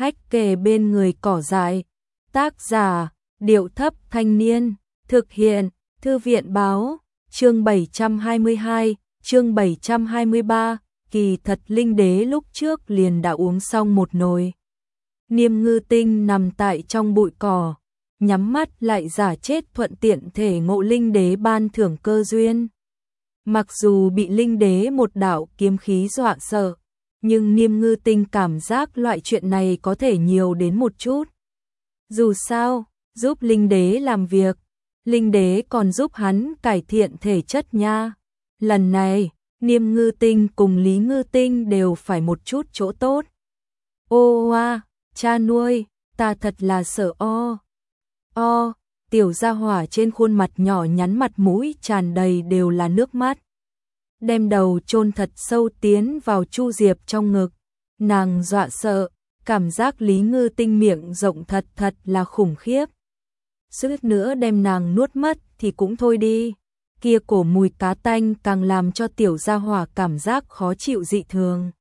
hách kề bên người cỏ dại. Tác giả, Điệu Thấp Thanh Niên. Thực hiện, Thư viện Báo. Chương 722, chương 723. Kỳ thật Linh Đế lúc trước liền đã uống xong một nồi. Niêm Ngư Tinh nằm tại trong bụi cỏ, nhắm mắt lại giả chết thuận tiện thể ngộ Linh Đế ban thưởng cơ duyên. Mặc dù bị Linh Đế một đạo kiếm khí dọa sợ, nhưng Niêm Ngư Tinh cảm giác loại chuyện này có thể nhiều đến một chút. Dù sao, giúp Linh Đế làm việc, Linh Đế còn giúp hắn cải thiện thể chất nha. Lần này, Niêm Ngư Tinh cùng Lý Ngư Tinh đều phải một chút chỗ tốt. Ô oa, cha nuôi, ta thật là sợ o. Tiểu gia hỏa trên khuôn mặt nhỏ nhắn mặt mũi tràn đầy đều là nước mắt. Đem đầu chôn thật sâu tiến vào Chu Diệp trong ngực. Nàng dọa sợ, cảm giác Lý Ngư Tinh miệng rộng thật là khủng khiếp. Suýt nữa đem nàng nuốt mất thì cũng thôi đi. Kia cổ mùi cá tanh càng làm cho tiểu gia hỏa cảm giác khó chịu dị thường.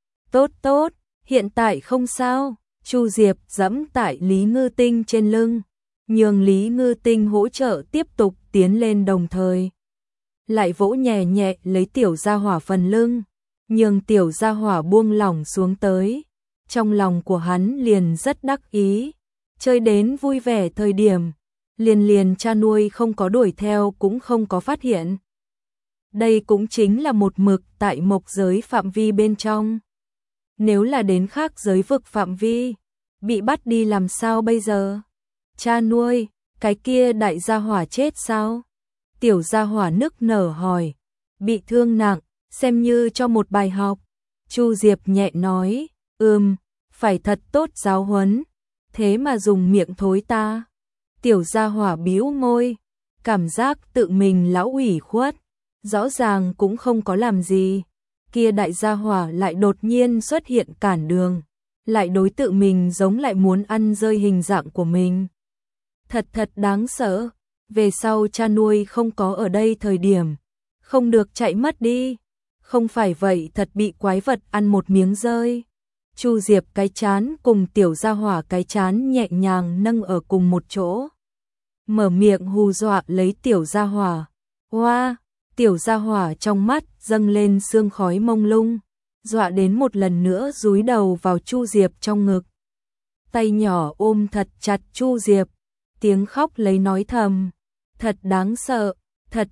Tốt, hiện tại không sao. Chu Diệp giẫm tại Lý Ngư Tinh trên lưng, nhường Lý Ngư Tinh hỗ trợ tiếp tục tiến lên, đồng thời lại vỗ nhẹ nhẹ lấy tiểu gia hỏa phần lưng, nhường tiểu gia hỏa buông lỏng xuống tới. Trong lòng của hắn liền rất đắc ý, chơi đến vui vẻ thời điểm, liền cha nuôi không có đuổi theo cũng không có phát hiện. Đây cũng chính là một mực tại mộc giới phạm vi bên trong. Nếu là đến khác giới vực phạm vi, bị bắt đi làm sao bây giờ? Cha nuôi, cái kia đại gia hỏa chết sao? Tiểu gia hỏa nức nở hỏi. Bị thương nặng, xem như cho một bài học. Chu Diệp nhẹ nói, phải thật tốt giáo huấn, thế mà dùng miệng thối ta. Tiểu gia hỏa bĩu môi, cảm giác tự mình lão ủy khuất, rõ ràng cũng không có làm gì. Kia đại gia hỏa lại đột nhiên xuất hiện cản đường, lại đối tự mình giống lại muốn ăn rơi hình dạng của mình. Thật đáng sợ, về sau cha nuôi không có ở đây thời điểm, không được chạy mất đi, không phải vậy thật bị quái vật ăn một miếng rơi. Chu Diệp cái chán cùng tiểu gia hỏa cái chán nhẹ nhàng nâng ở cùng một chỗ, mở miệng hù dọa lấy tiểu gia hỏa. Hoa, tiểu gia hỏa trong mắt dâng lên sương khói mông lung, dọa đến một lần nữa dúi đầu vào Chu Diệp trong ngực. Tay nhỏ ôm thật chặt Chu Diệp, tiếng khóc lấy nói thầm, thật đáng sợ, thật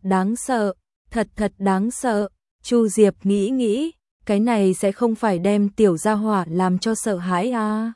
đáng sợ. Chu Diệp nghĩ, cái này sẽ không phải đem tiểu gia hỏa làm cho sợ hãi à?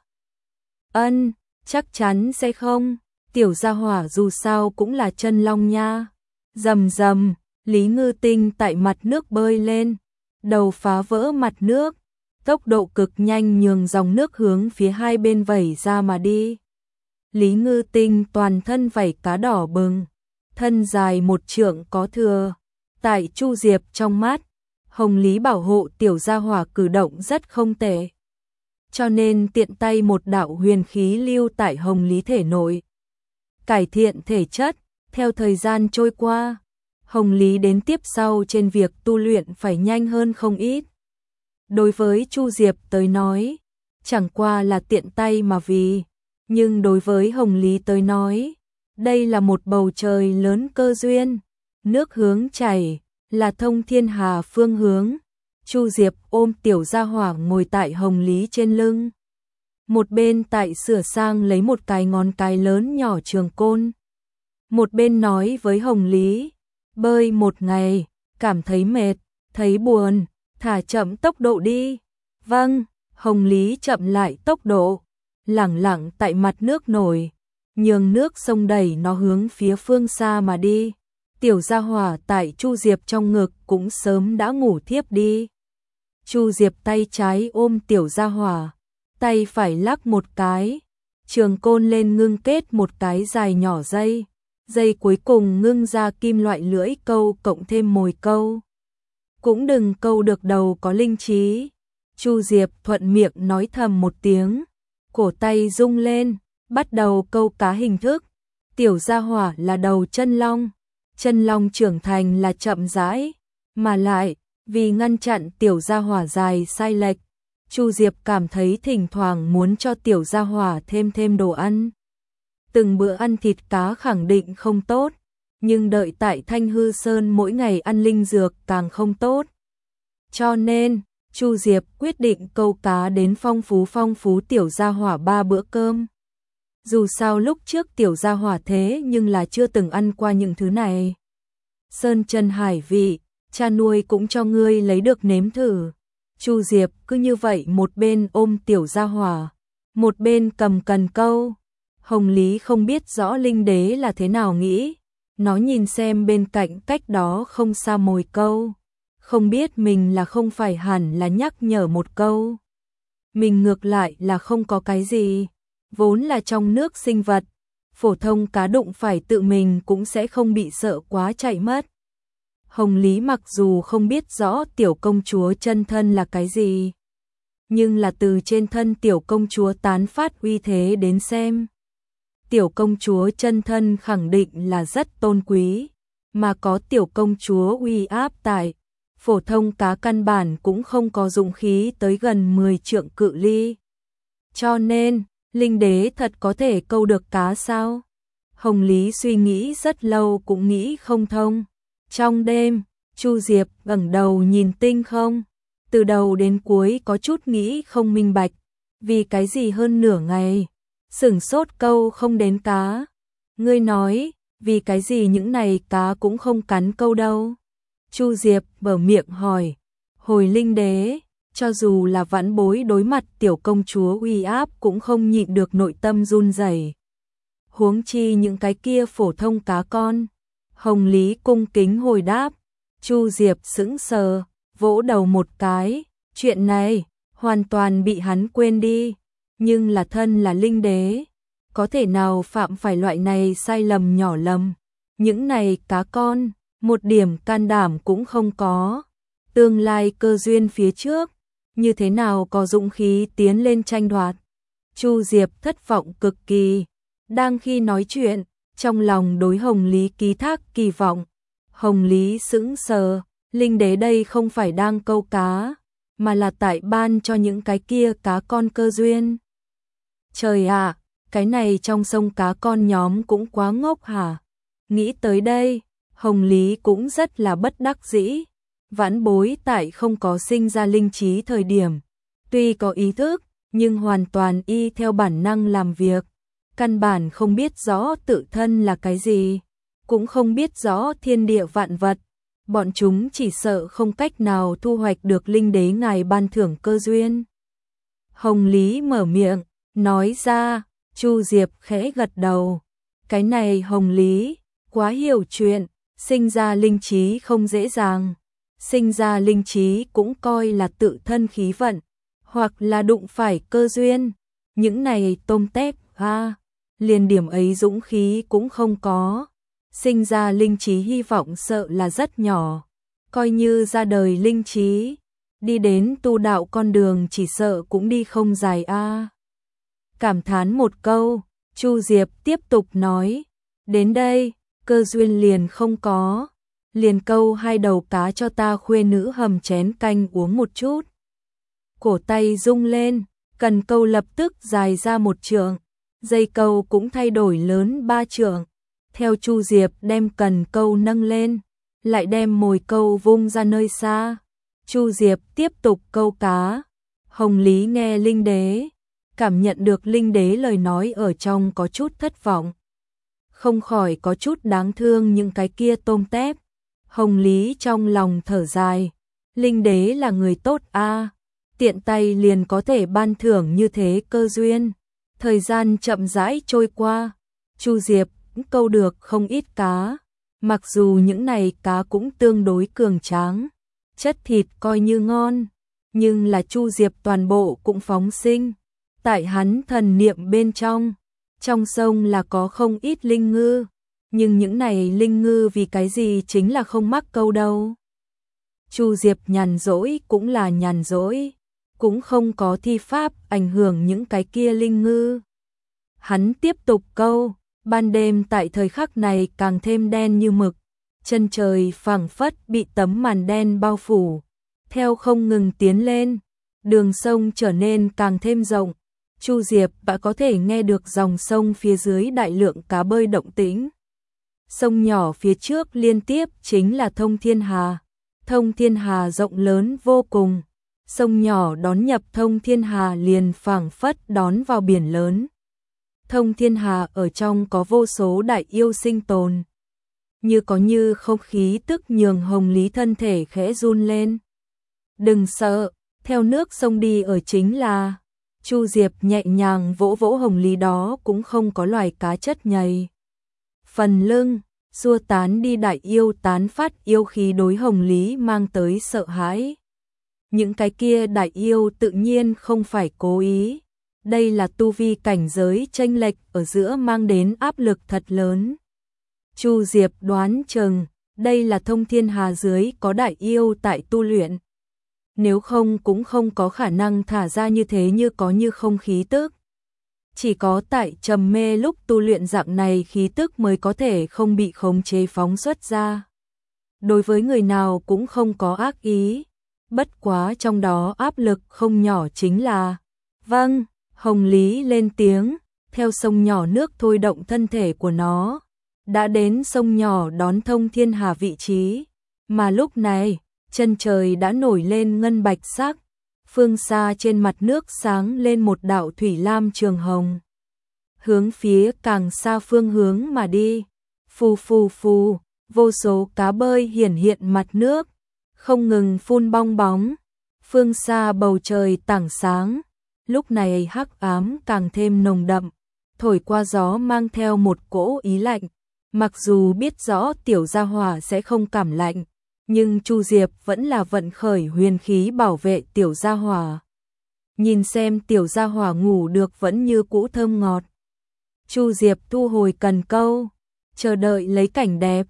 Chắc chắn sẽ không, tiểu gia hỏa dù sao cũng là chân long nha. Rầm, Lý Ngư Tinh tại mặt nước bơi lên, đầu phá vỡ mặt nước, tốc độ cực nhanh nhường dòng nước hướng phía hai bên vẩy ra mà đi. Lý Ngư Tinh toàn thân vảy cá đỏ bừng, thân dài 1 trượng có thừa. Tại Chu Diệp trong mắt, Hồng Lý bảo hộ tiểu gia hỏa cử động rất không tệ, cho nên tiện tay một đạo huyền khí lưu tại Hồng Lý thể nội, cải thiện thể chất. Theo thời gian trôi qua, Hồng Lý đến tiếp sau trên việc tu luyện phải nhanh hơn không ít. Đối với Chu Diệp tới nói, chẳng qua là tiện tay mà vì, nhưng đối với Hồng Lý tới nói, đây là một bầu trời lớn cơ duyên. Nước hướng chảy, là thông thiên hà phương hướng. Chu Diệp ôm tiểu gia hỏa ngồi tại Hồng Lý trên lưng, một bên tại sửa sang lấy một cái ngón cái lớn nhỏ trường côn, một bên nói với Hồng Lý, bơi một ngày, cảm thấy mệt, thấy buồn, thả chậm tốc độ đi. Vâng. Hồng Lý chậm lại tốc độ, lẳng tại mặt nước nổi, nhường nước sông đẩy nó hướng phía phương xa mà đi. Tiểu gia hỏa tại Chu Diệp trong ngực cũng sớm đã ngủ thiếp đi. Chu Diệp tay trái ôm tiểu gia hỏa, tay phải lắc một cái, trường côn lên ngưng kết một cái dài nhỏ dây cuối cùng ngưng ra kim loại lưỡi câu cộng thêm mồi câu. Cũng đừng câu được đầu có linh trí. Chu Diệp thuận miệng nói thầm một tiếng, cổ tay rung lên, bắt đầu câu cá hình thức. Tiểu gia hỏa là đầu chân long trưởng thành là chậm rãi, mà lại vì ngăn chặn tiểu gia hỏa dài sai lệch, Chu Diệp cảm thấy thỉnh thoảng muốn cho tiểu gia hỏa thêm đồ ăn. Từng bữa ăn thịt cá khẳng định không tốt, nhưng đợi tại Thanh Hư Sơn mỗi ngày ăn linh dược càng không tốt. Cho nên, Chu Diệp quyết định câu cá đến phong phú tiểu gia hỏa 3 bữa cơm. Dù sao lúc trước tiểu gia hỏa thế nhưng là chưa từng ăn qua những thứ này. Sơn chân hải vị, cha nuôi cũng cho ngươi lấy được nếm thử. Chu Diệp cứ như vậy một bên ôm tiểu gia hỏa, một bên cầm cần câu. Hồng Lý không biết rõ Linh Đế là thế nào nghĩ, nó nhìn xem bên cạnh cách đó không xa mồi câu, không biết mình là không phải hẳn là nhắc nhở một câu. Mình ngược lại là không có cái gì, vốn là trong nước sinh vật, phổ thông cá đụng phải tự mình cũng sẽ không bị sợ quá chạy mất. Hồng Lý mặc dù không biết rõ tiểu công chúa chân thân là cái gì, nhưng là từ trên thân tiểu công chúa tán phát uy thế đến xem. Tiểu công chúa chân thân khẳng định là rất tôn quý, mà có tiểu công chúa uy áp tại, phổ thông cá căn bản cũng không có dụng khí tới gần 10 trượng cự ly. Cho nên, Linh Đế thật có thể câu được cá sao? Hồng Lý suy nghĩ rất lâu cũng nghĩ không thông. Trong đêm, Chu Diệp ngẩng đầu nhìn tinh không, từ đầu đến cuối có chút nghĩ không minh bạch, vì cái gì hơn nửa ngày, sửng sốt câu không đến cá. Ngươi nói, vì cái gì những này cá cũng không cắn câu đâu? Chu Diệp mở miệng hỏi. Hồi Linh Đế, cho dù là vãn bối đối mặt tiểu công chúa uy áp cũng không nhịn được nội tâm run rẩy. Huống chi những cái kia phổ thông cá con. Hồng Lý cung kính hồi đáp. Chu Diệp sững sờ, vỗ đầu một cái, chuyện này hoàn toàn bị hắn quên đi, nhưng là thân là Linh Đế, có thể nào phạm phải loại này sai lầm nhỏ lầm. Những này cá con, một điểm can đảm cũng không có. Tương lai cơ duyên phía trước, như thế nào có dũng khí tiến lên tranh đoạt. Chu Diệp thất vọng cực kỳ, đang khi nói chuyện, trong lòng đối Hồng Lý ký thác kỳ vọng. Hồng Lý sững sờ, Linh Đế đây không phải đang câu cá, mà là tại ban cho những cái kia cá con cơ duyên. Trời ạ, cái này trong sông cá con nhóm cũng quá ngốc hả? Nghĩ tới đây, Hồng Lý cũng rất là bất đắc dĩ. Vãn bối tại không có sinh ra linh trí thời điểm, tuy có ý thức, nhưng hoàn toàn y theo bản năng làm việc, căn bản không biết rõ tự thân là cái gì, cũng không biết rõ thiên địa vạn vật, bọn chúng chỉ sợ không cách nào thu hoạch được Linh Đế ngài ban thưởng cơ duyên. Hồng Lý mở miệng, nói ra. Chu Diệp khẽ gật đầu. Cái này Hồng Lý, quá hiểu chuyện, sinh ra linh trí không dễ dàng. Sinh ra linh trí cũng coi là tự thân khí vận, hoặc là đụng phải cơ duyên. Những này tôm tép, liền điểm ấy dũng khí cũng không có. Sinh ra linh trí hy vọng sợ là rất nhỏ. Coi như ra đời linh trí, đi đến tu đạo con đường chỉ sợ cũng đi không dài Cảm thán một câu, Chu Diệp tiếp tục nói. Đến đây, cơ duyên liền không có. Liền câu 2 đầu cá cho ta khuê nữ hầm chén canh uống một chút. Cổ tay rung lên, cần câu lập tức dài ra 1 trượng, dây câu cũng thay đổi lớn 3 trượng. Theo Chu Diệp đem cần câu nâng lên, lại đem mồi câu vung ra nơi xa. Chu Diệp tiếp tục câu cá. Hồng Lý nghe Linh Đế, cảm nhận được Linh Đế lời nói ở trong có chút thất vọng. Không khỏi có chút đáng thương những cái kia tôm tép. Hồng Lý trong lòng thở dài, Linh Đế là người tốt tiện tay liền có thể ban thưởng như thế cơ duyên. Thời gian chậm rãi trôi qua, Chu Diệp cũng câu được không ít cá, mặc dù những này cá cũng tương đối cường tráng, chất thịt coi như ngon, nhưng là Chu Diệp toàn bộ cũng phóng sinh. Tại hắn thần niệm bên trong sông là có không ít linh ngư, nhưng những này linh ngư vì cái gì chính là không mắc câu đâu. Chu Diệp nhàn rỗi cũng là nhàn rỗi, cũng không có thi pháp ảnh hưởng những cái kia linh ngư. Hắn tiếp tục câu, ban đêm tại thời khắc này càng thêm đen như mực, chân trời phẳng phất bị tấm màn đen bao phủ, theo không ngừng tiến lên, đường sông trở nên càng thêm rộng. Chu Diệp đã có thể nghe được dòng sông phía dưới đại lượng cá bơi động tĩnh. Sông nhỏ phía trước liên tiếp chính là Thông Thiên Hà. Thông Thiên Hà rộng lớn vô cùng. Sông nhỏ đón nhập Thông Thiên Hà liền phảng phất đón vào biển lớn. Thông Thiên Hà ở trong có vô số đại yêu sinh tồn. Như có như không khí tức nhường Hồng Lý thân thể khẽ run lên. Đừng sợ, theo nước sông đi ở chính là. Chu Diệp nhẹ nhàng vỗ vỗ Hồng Lý, đó cũng không có loài cá chất nhầy. Phần lưng, xua tán đi đại yêu tán phát yêu khí đối Hồng Lý mang tới sợ hãi. Những cái kia đại yêu tự nhiên không phải cố ý. Đây là tu vi cảnh giới chênh lệch ở giữa mang đến áp lực thật lớn. Chu Diệp đoán chừng, đây là Thông Thiên Hà dưới có đại yêu tại tu luyện. Nếu không cũng không có khả năng thả ra như thế như có như không khí tức. Chỉ có tại trầm mê lúc tu luyện dạng này khí tức mới có thể không bị khống chế phóng xuất ra. Đối với người nào cũng không có ác ý. Bất quá trong đó áp lực không nhỏ chính là. Vâng, Hồng Lý lên tiếng, theo sông nhỏ nước thôi động thân thể của nó. Đã đến sông nhỏ đón Thông Thiên Hà vị trí. Mà lúc này, chân trời đã nổi lên ngân bạch sắc. Phương xa trên mặt nước sáng lên một đạo thủy lam trường hồng. Hướng phía càng xa phương hướng mà đi. Phù phù phù, vô số cá bơi hiển hiện mặt nước. Không ngừng phun bong bóng. Phương xa bầu trời tảng sáng. Lúc này hắc ám càng thêm nồng đậm. Thổi qua gió mang theo một cỗ ý lạnh. Mặc dù biết rõ tiểu gia hỏa sẽ không cảm lạnh. Nhưng Chu Diệp vẫn là vận khởi huyền khí bảo vệ tiểu gia hỏa. Nhìn xem tiểu gia hỏa ngủ được vẫn như cũ thơm ngọt. Chu Diệp thu hồi cần câu, chờ đợi lấy cảnh đẹp.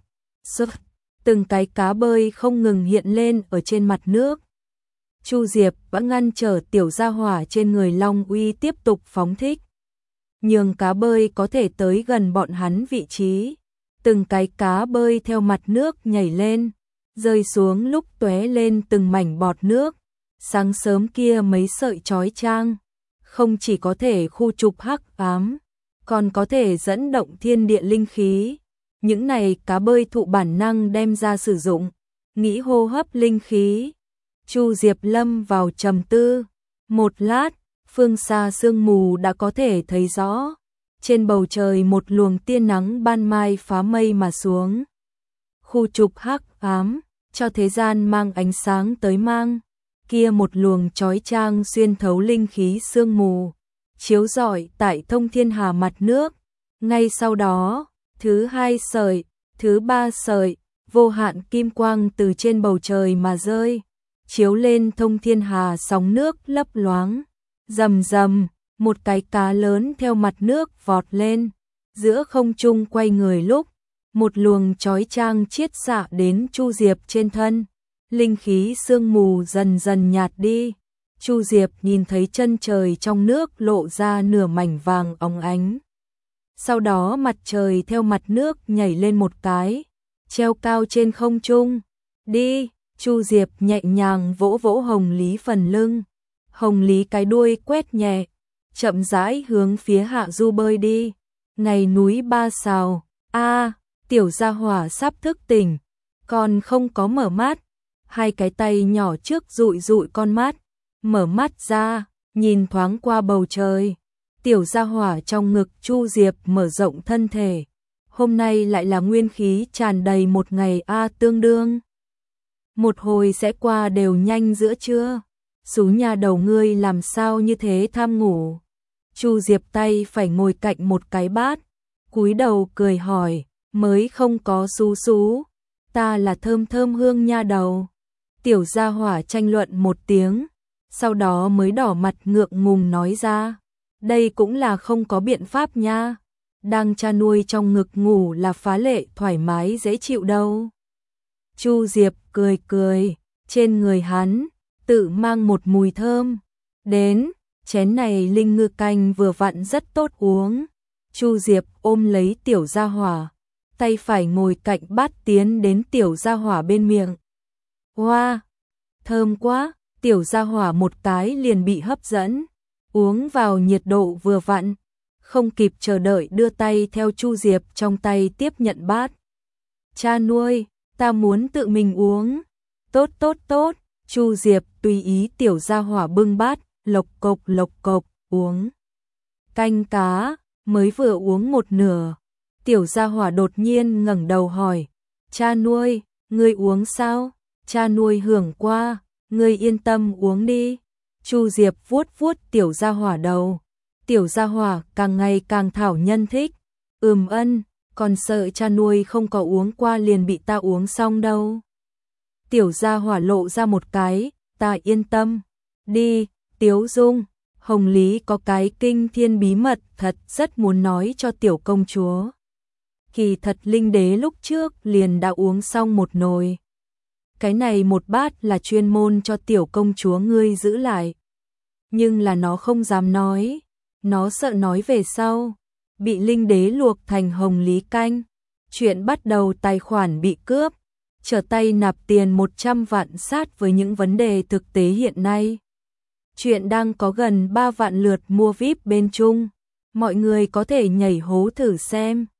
Từng cái cá bơi không ngừng hiện lên ở trên mặt nước. Chu Diệp vẫn ngăn trở tiểu gia hỏa trên người Long Uy tiếp tục phóng thích. Nhường cá bơi có thể tới gần bọn hắn vị trí. Từng cái cá bơi theo mặt nước nhảy lên. Rơi xuống lúc tóe lên từng mảnh bọt nước. Sáng sớm kia mấy sợi chói chang, không chỉ có thể khu trục hắc ám, còn có thể dẫn động thiên địa linh khí. Những này cá bơi thụ bản năng đem ra sử dụng, nghĩ hô hấp linh khí. Chu Diệp lâm vào trầm tư. Một lát, phương xa sương mù đã có thể thấy rõ. Trên bầu trời một luồng tia nắng ban mai phá mây mà xuống. Khu trục hắc ám, cho thế gian mang ánh sáng tới mang. Kia một luồng chói chang xuyên thấu linh khí sương mù, chiếu rọi tại Thông Thiên Hà mặt nước. Ngay sau đó, thứ hai sợi, thứ ba sợi, vô hạn kim quang từ trên bầu trời mà rơi, chiếu lên Thông Thiên Hà sóng nước lấp loáng. Rầm rầm, một cái cá lớn theo mặt nước vọt lên, giữa không trung quay người lúc, một luồng chói chang chiết xạ đến Chu Diệp trên thân. Linh khí sương mù dần dần nhạt đi. Chu Diệp nhìn thấy chân trời trong nước lộ ra nửa mảnh vàng óng ánh. Sau đó mặt trời theo mặt nước nhảy lên một cái, treo cao trên không trung. Đi, Chu Diệp nhẹ nhàng vỗ vỗ Hồng Lý phần lưng. Hồng Lý cái đuôi quét nhẹ, chậm rãi hướng phía hạ du bơi đi. Ngày núi Ba Sào, tiểu gia hỏa sắp thức tỉnh, còn không có mở mắt. Hai cái tay nhỏ trước dụi dụi con mắt, mở mắt ra, nhìn thoáng qua bầu trời. Tiểu gia hỏa trong ngực Chu Diệp mở rộng thân thể. Hôm nay lại là nguyên khí tràn đầy một ngày tương đương. Một hồi sẽ qua đều nhanh giữa trưa. Xú nhà đầu ngươi làm sao như thế tham ngủ. Chu Diệp tay phải ngồi cạnh một cái bát, cúi đầu cười hỏi, mới không có xú xú, ta là thơm thơm hương nha đầu. Tiểu gia hỏa tranh luận một tiếng, sau đó mới đỏ mặt ngượng ngùng nói ra, đây cũng là không có biện pháp nha, đang cha nuôi trong ngực ngủ là phá lệ thoải mái dễ chịu đâu. Chu Diệp cười cười, trên người hắn tự mang một mùi thơm. Đến, chén này linh ngư canh vừa vặn rất tốt uống. Chu Diệp ôm lấy tiểu gia hỏa, tay phải ngồi cạnh bát tiến đến tiểu gia hỏa bên miệng. Wow, thơm quá, tiểu gia hỏa một cái liền bị hấp dẫn, uống vào nhiệt độ vừa vặn, không kịp chờ đợi đưa tay theo Chu Diệp trong tay tiếp nhận bát. Cha nuôi, ta muốn tự mình uống. Tốt tốt tốt, Chu Diệp tùy ý tiểu gia hỏa bưng bát, lộc cộc, uống. Canh cá, mới vừa uống một nửa. Tiểu gia hỏa đột nhiên ngẩng đầu hỏi, cha nuôi, ngươi uống sao? Cha nuôi hưởng qua, ngươi yên tâm uống đi. Chu Diệp vuốt vuốt tiểu gia hỏa đầu. Tiểu gia hỏa càng ngày càng thảo nhân thích. Ân, còn sợ cha nuôi không có uống qua liền bị ta uống xong đâu. Tiểu gia hỏa lộ ra một cái, ta yên tâm. Đi, Tiếu Dung, Hồng Lý có cái kinh thiên bí mật thật rất muốn nói cho tiểu công chúa. Kỳ thật Linh Đế lúc trước liền đã uống xong một nồi. Cái này một bát là chuyên môn cho tiểu công chúa ngươi giữ lại. Nhưng là nó không dám nói, nó sợ nói về sau, bị Linh Đế luộc thành Hồng Lý canh. Chuyện bắt đầu tài khoản bị cướp, trở tay nạp tiền 100 vạn sát với những vấn đề thực tế hiện nay. Chuyện đang có gần 3 vạn lượt mua VIP bên Trung, mọi người có thể nhảy hố thử xem.